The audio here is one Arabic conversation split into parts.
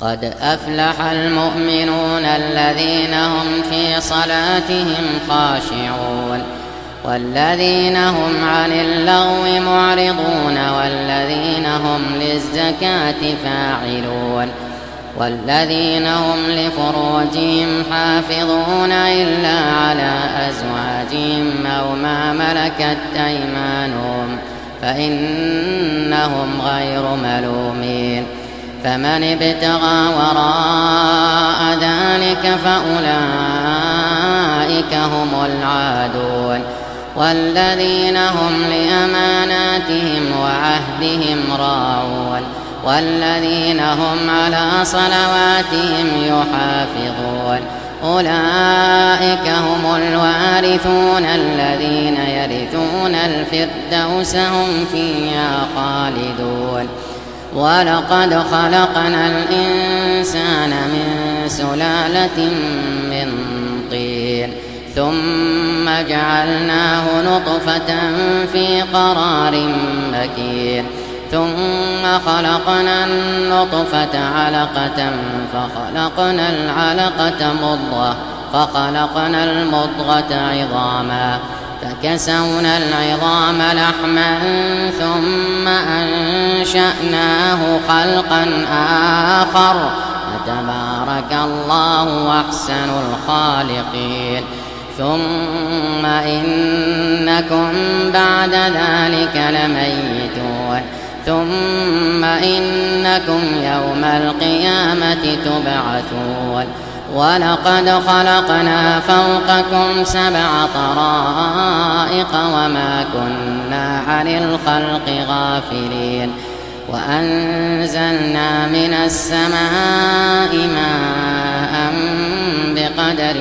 قد أفلح المؤمنون الذين هم في صلاتهم خاشعون والذين هم عن اللغو معرضون والذين هم للزكاة فاعلون والذين هم لفروجهم حافظون إلا على أزواجهم أو ما ملكت أيمانهم فإنهم غير ملومين فمن ابتغى وراء ذلك فأولئك هم العادون والذين هم لأماناتهم وعهدهم راعون والذين هم على صلواتهم يحافظون أولئك هم الوارثون الذين يرثون الفردوس هم فيها خالدون ولقد خلقنا الإنسان من سلالة من طين ثم جعلناه نطفة في قرار مكين ثم خلقنا النطفة علقة فخلقنا العلقة مضغة فخلقنا المضغة عظاما فكسونا العظام لحما ثم أنشأناه خلقا آخر فتبارك الله أحسن الخالقين ثم إنكم بعد ذلك لميتون ثم إنكم يوم القيامة تبعثون ولقد خلقنا فوقكم 7 طرائق وما كنا عن الخلق غافلين وأنزلنا من السماء ماء بقدر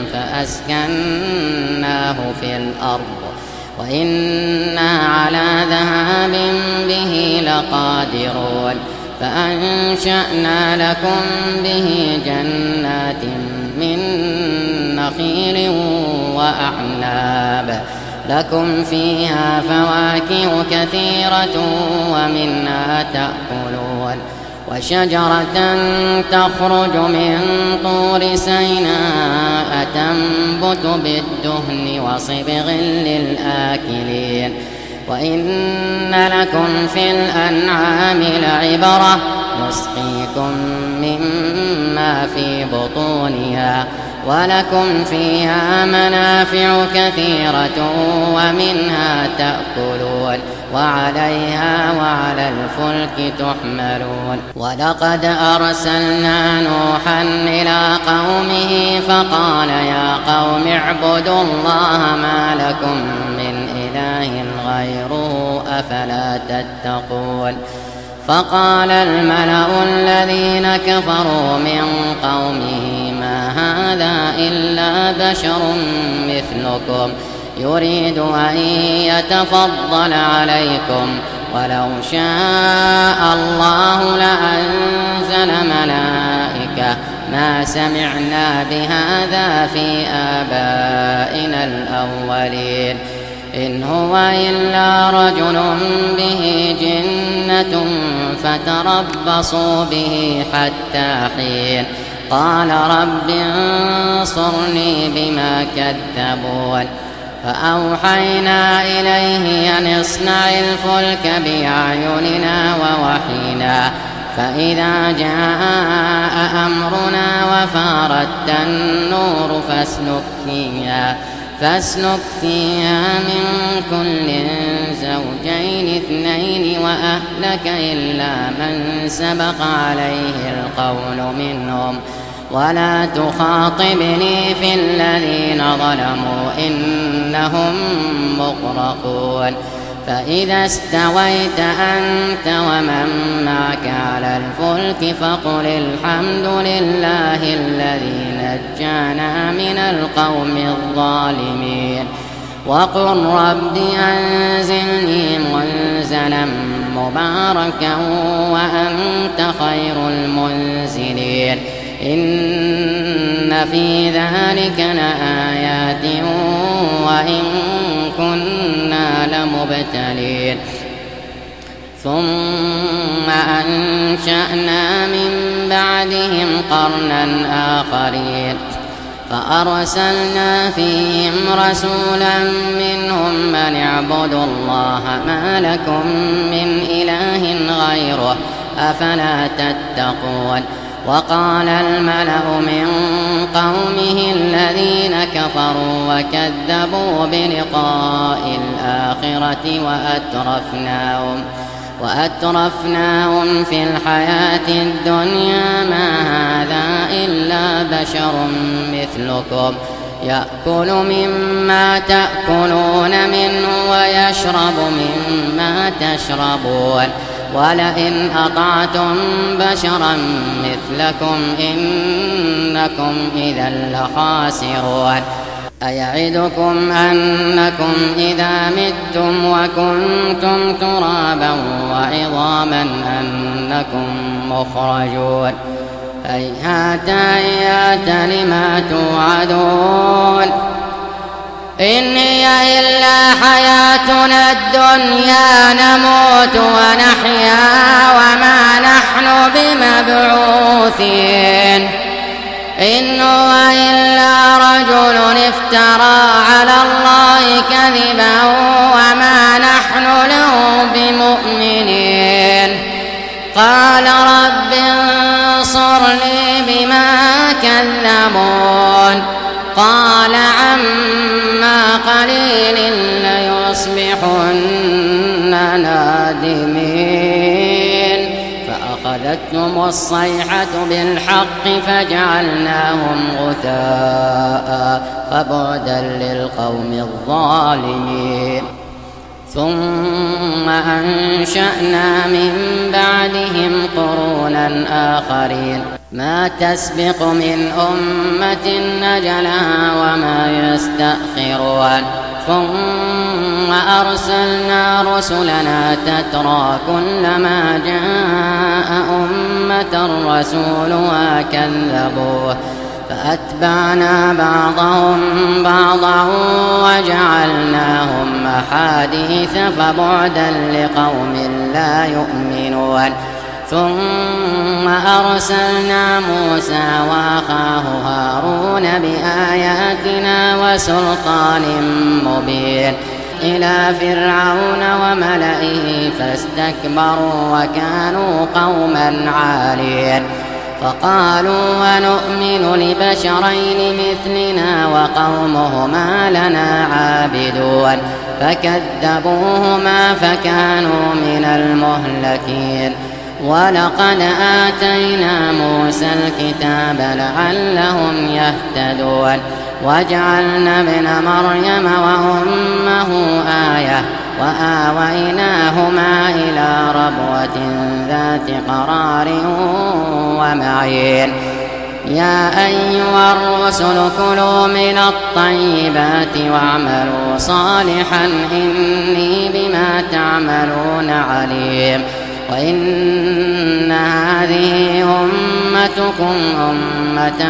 فأسكناه في الأرض وإنا على ذهاب به لقادرون فأنشأنا لكم به جنات من نخيل وأعناب لكم فيها فواكه كثيرة ومنها تأكلون وشجرة تخرج من طور سيناء تنبت بالدهن وصبغ للآكلين وإن لكم في الأنعام لعبرة نسقيكم مما في بطونها ولكم فيها منافع كثيرة ومنها تأكلون وعليها وعلى الفلك تحملون ولقد أرسلنا نوحا إلى قومه فقال يا قوم اعبدوا الله ما لكم من إله غيره أفلا تتقون فقال الملأ الذين كفروا من قومه ما هذا إلا بشر مثلكم يريد أن يتفضل عليكم ولو شاء الله لأنزل ملائكة ما سمعنا بهذا في آبائنا الأولين إن هو إلا رجل به جنة فتربصوا به حتى حين قال رب انصرني بما كذبون فأوحينا إليه أن اصنع الفلك بأعيننا ووحينا فإذا جاء أمرنا وفارت النور فاسلك فيها من كل زوجين 2 وأهلك إلا من سبق عليه القول منهم ولا تخاطبني في الذين ظلموا إنهم مغرقون فإذا استويت أنت ومن معك على الفلك فقل الحمد لله الذي نجانا من القوم الظالمين وقل رب أنزلني منزلا مباركا وأنت خير المنزلين إن في ذلك لآيات وإن كنا لمبتلين ثم أنشأنا من بعدهم قرنا آخرين فأرسلنا فيهم رسولا منهم من اعبدوا الله ما لكم من إله غيره أفلا تتقون. وقال الملأ من قومه الذين كفروا وكذبوا بلقاء الآخرة وأترفناهم في الحياة الدنيا ما هذا إلا بشر مثلكم يأكل مما تأكلون منه ويشرب مما تشربون ولئن أطعتم بشرا مثلكم إنكم إذا لخاسرون. أيعدكم أنكم إذا متم وكنتم ترابا وعظاما أنكم مخرجون. هيهات هيهات لما توعدون إن هي إلا حياتنا الدنيا نموت ونحيا وما نحن بمبعوثين إن هو إلا رجل افترى على الله كذبا وما نحن له بمؤمنين. قال رب انصرني بما كذبون قال عما قليل ليصبحن نادمين فأخذتهم الصيحة بالحق فجعلناهم غثاء فبعدا للقوم الظالمين. ثم أنشأنا من بعدهم قرونا آخرين ما تسبق من أمة نجلها وما يستأخرون. ثم أرسلنا رسلنا تترى كلما جاء أمة رسولها كذبوه فأتبعنا بعضهم بعضا وجعلناهم أحاديث فبعدا لقوم لا يؤمنون. ثم أرسلنا موسى وأخاه هارون بآياتنا وسلطان مبين إلى فرعون وملئه فاستكبروا وكانوا قوما عالين. فقالوا ونؤمن لبشرين مثلنا وقومهما لنا عابدون فكذبوهما فكانوا من المهلكين. ولقد آتينا موسى الكتاب لعلهم يهتدون وجعلنا ابن مريم وأمه آية وآويناهما إلى ربوة ذات قرار ومعين. يا أيها الرسل كلوا من الطيبات واعملوا صالحا إني بما تعملون عليم. وإن هذه أمتكم أمة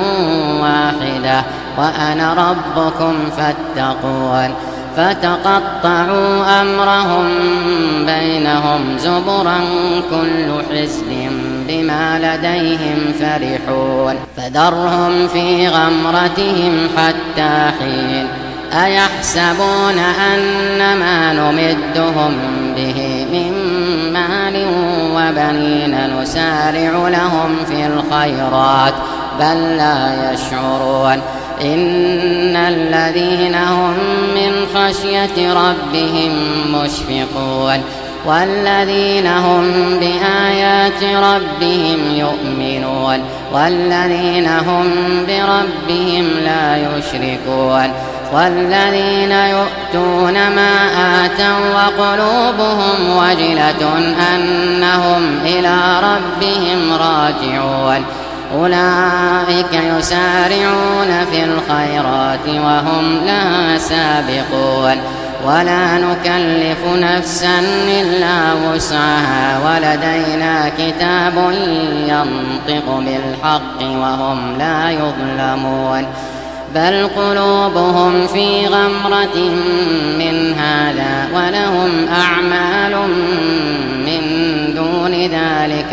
واحدة وأنا ربكم فاتقون. فتقطعوا أمرهم بينهم زبرا كل حزب بما لديهم فرحون. فذرهم في غمرتهم حتى حين. أيحسبون أنما نمدهم به من مال وبنين نسارع لهم في الخيرات بل لا يشعرون. إن الذين هم من خشية ربهم مشفقون والذين هم بآيات ربهم يؤمنون والذين هم بربهم لا يشركون والذين يؤتون ما آتوا وقلوبهم وجلة أنهم إلى ربهم راجعون. أولئك يسارعون في الخيرات وهم لها سابقون ولا نكلف نفسا إلا وسعها ولدينا كتاب ينطق بالحق وهم لا يظلمون. بل قلوبهم في غمرة من هذا ولهم أعمال من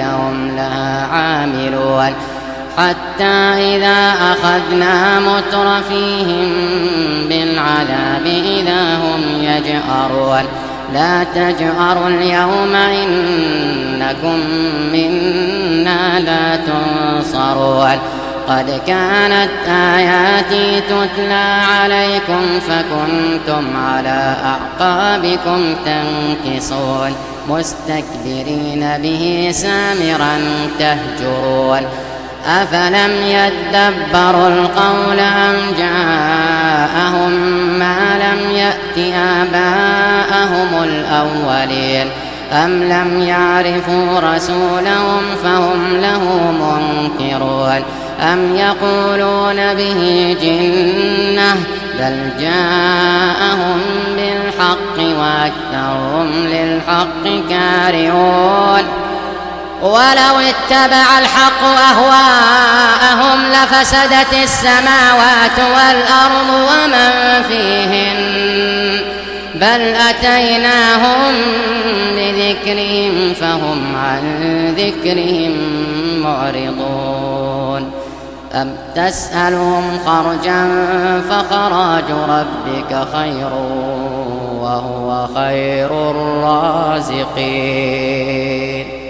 أولئك هم لها عاملون حتى إذا أخذنا مترفيهم بالعذاب إذا هم يجأرون لا تجأروا اليوم إنكم منا لا تنصرون قد كانت آياتي تتلى عليكم فكنتم على أعقابكم تنكصون مستكبرين به سامرا تهجرون أفلم يدبروا القول أم جاءهم ما لم يأت آباءهم الأولين أم لم يعرفوا رسولهم فهم له منكرون أم يقولون به جنة بل جاءهم بالحق وأكثرهم للحق كارهون ولو اتبع الحق أهواءهم لفسدت السماوات والأرض ومن فيهن بل أتيناهم بذكرهم فهم عن ذكرهم معرضون أم تسألهم خرجا فخراج ربك خير وهو خير الرازقين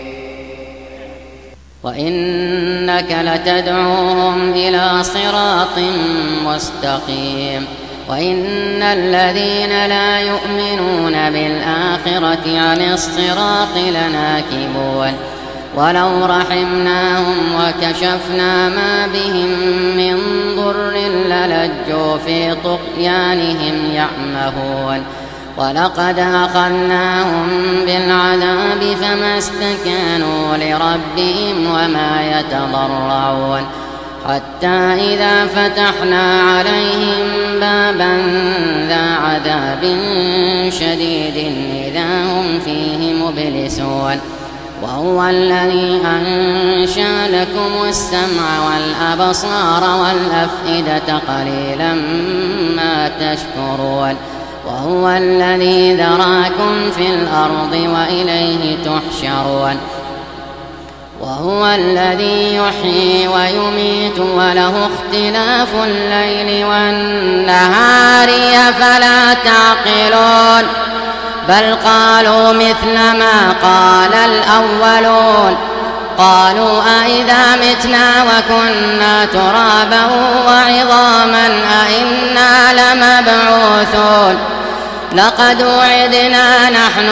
وإنك لتدعوهم إلى صراط مستقيم وإن الذين لا يؤمنون بالآخرة عن الصراط لناكبون ولو رحمناهم وكشفنا ما بهم من ضر للجوا في طغيانهم يعمهون ولقد أخذناهم بالعذاب فما استكانوا لربهم وما يتضرعون حتى إذا فتحنا عليهم بابا ذا عذاب شديد إذا هم فيه مبلسون وهو الذي أنشأ لكم السمع والأبصار والأفئدة قليلا ما تشكرون وهو الذي ذراكم في الأرض وإليه تحشرون وهو الذي يحيي ويميت وله اختلاف الليل والنهار أفلا تعقلون بل قالوا مثل ما قال الأولون قالوا أئذا متنا وكنا ترابا وعظاما أئنا لمبعوثون لقد وعدنا نحن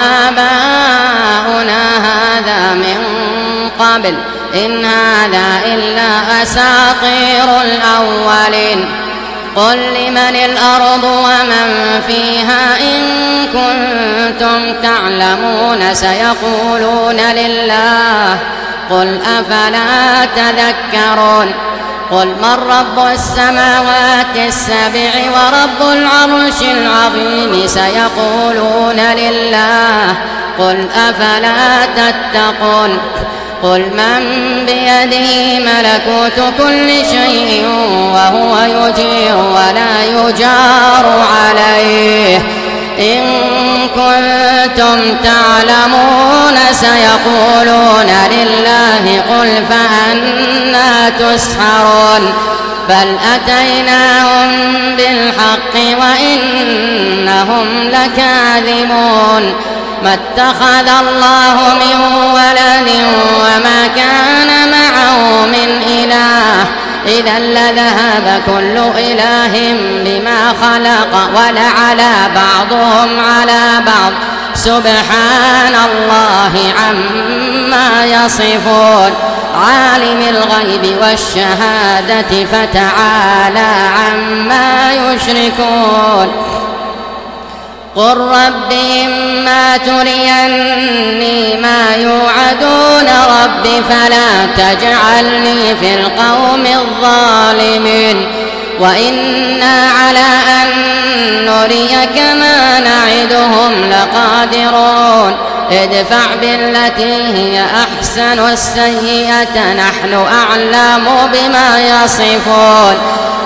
وآباؤنا هذا من قبل إن هذا إلا أساطير الأولين قل لمن الأرض ومن فيها إن كنتم تعلمون سيقولون لله قل أفلا تذكرون قل من رب السماوات السبع ورب العرش العظيم سيقولون لله قل أفلا تتقون قل من بيده ملكوت كل شيء وهو يجير ولا يجار عليه إن كنتم تعلمون سيقولون لله قل فأنى تسحرون بل أتيناهم بالحق وإنهم لكاذبون ما اتخذ الله من ولد وما كان معه من إله إذا لذهب كل إله بما خلق ولعلى بعضهم على بعض سبحان الله عما يصفون عالم الغيب والشهادة فتعالى عما يشركون قل رب إما تريني ما يوعدون رب فلا تجعلني في القوم الظالمين وإنا على أن نريك ما نعدهم لقادرون ادفع بالتي هي أحسن السيئة نحن أعلم بما يصفون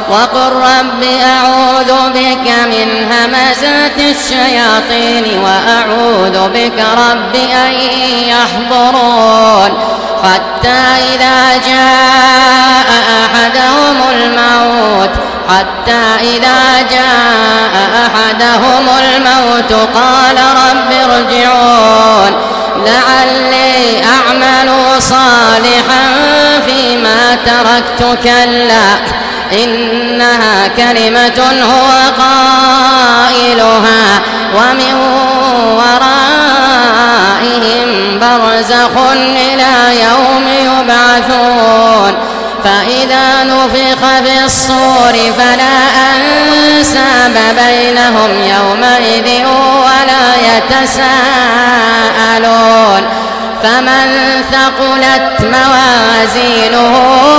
وقل رب أعوذ بك من همزات الشياطين وأعوذ بك رب أن يحضرون حتى إذا جاء أحدهم الموت قال رب ارجعون لعلي أعمل صالحا فيما تركت كلا إنها كلمة هو قائلها ومن ورائهم برزخ إلى يوم يبعثون فإذا نفخ في الصور فلا أنساب بينهم يومئذ ولا يتساءلون فمن ثقلت موازينه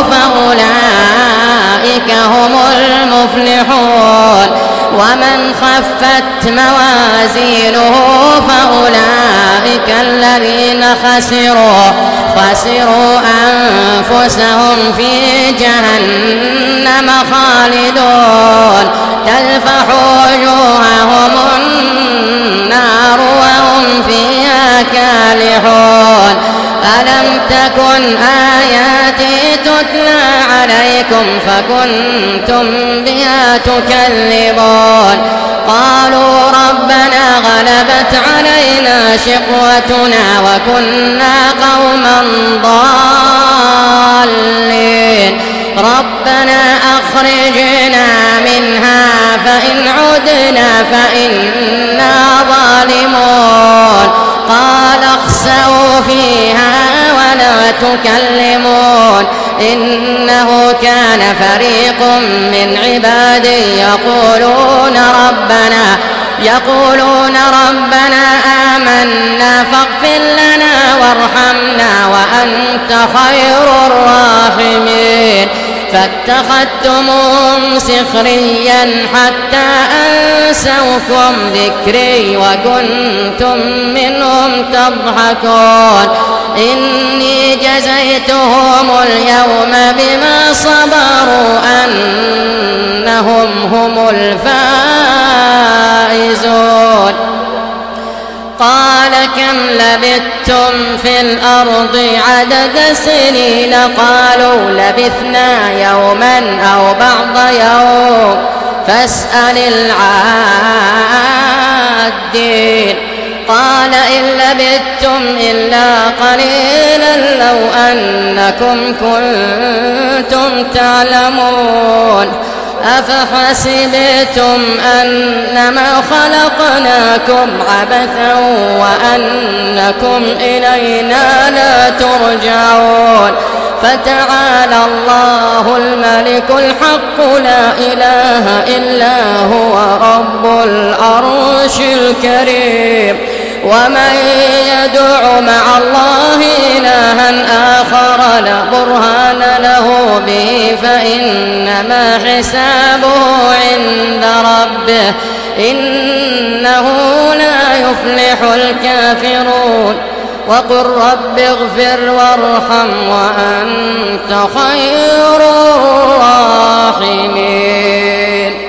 فأولئك هم المفلحون ومن خفت موازينه فأولئك الذين خسروا أنفسهم في جهنم خالدون تلفح وجوههم النار وهم فيها كالحون ألم تكن آياتي تتلى عليكم فكنتم بها تكذبون قالوا ربنا غلبت علينا شقوتنا وكنا قوما ضالين ربنا أخرجنا منها فإن عدنا فإنا ظالمون قال اخسئوا فيها ولا تكلمون إنه كان فريق من عبادي يقولون ربنا آمنا فاغفر لنا وارحمنا وأنت خير الراحمين فاتخذتموهم سخريا حتى أنسوكم ذكري وكنتم منهم تضحكون إني جزيتهم اليوم بما صبروا أنهم هم الفائزون قال كم لبثتم في الأرض عدد سنين قالوا لبثنا يوما أو بعض يوم فاسأل العادين قال إن لبثتم إلا قليلا لو أنكم كنتم تعلمون أفحسبتم أنما خلقناكم عبثا وأنكم إلينا لا ترجعون فتعالى الله الملك الحق لا إله إلا هو رب العرش الكريم ومن يدع مع الله إلها آخر لا برهان له به فإنما حسابه عند ربه إنه لا يفلح الكافرون وقل رب اغفر وارحم وأنت خير الراحمين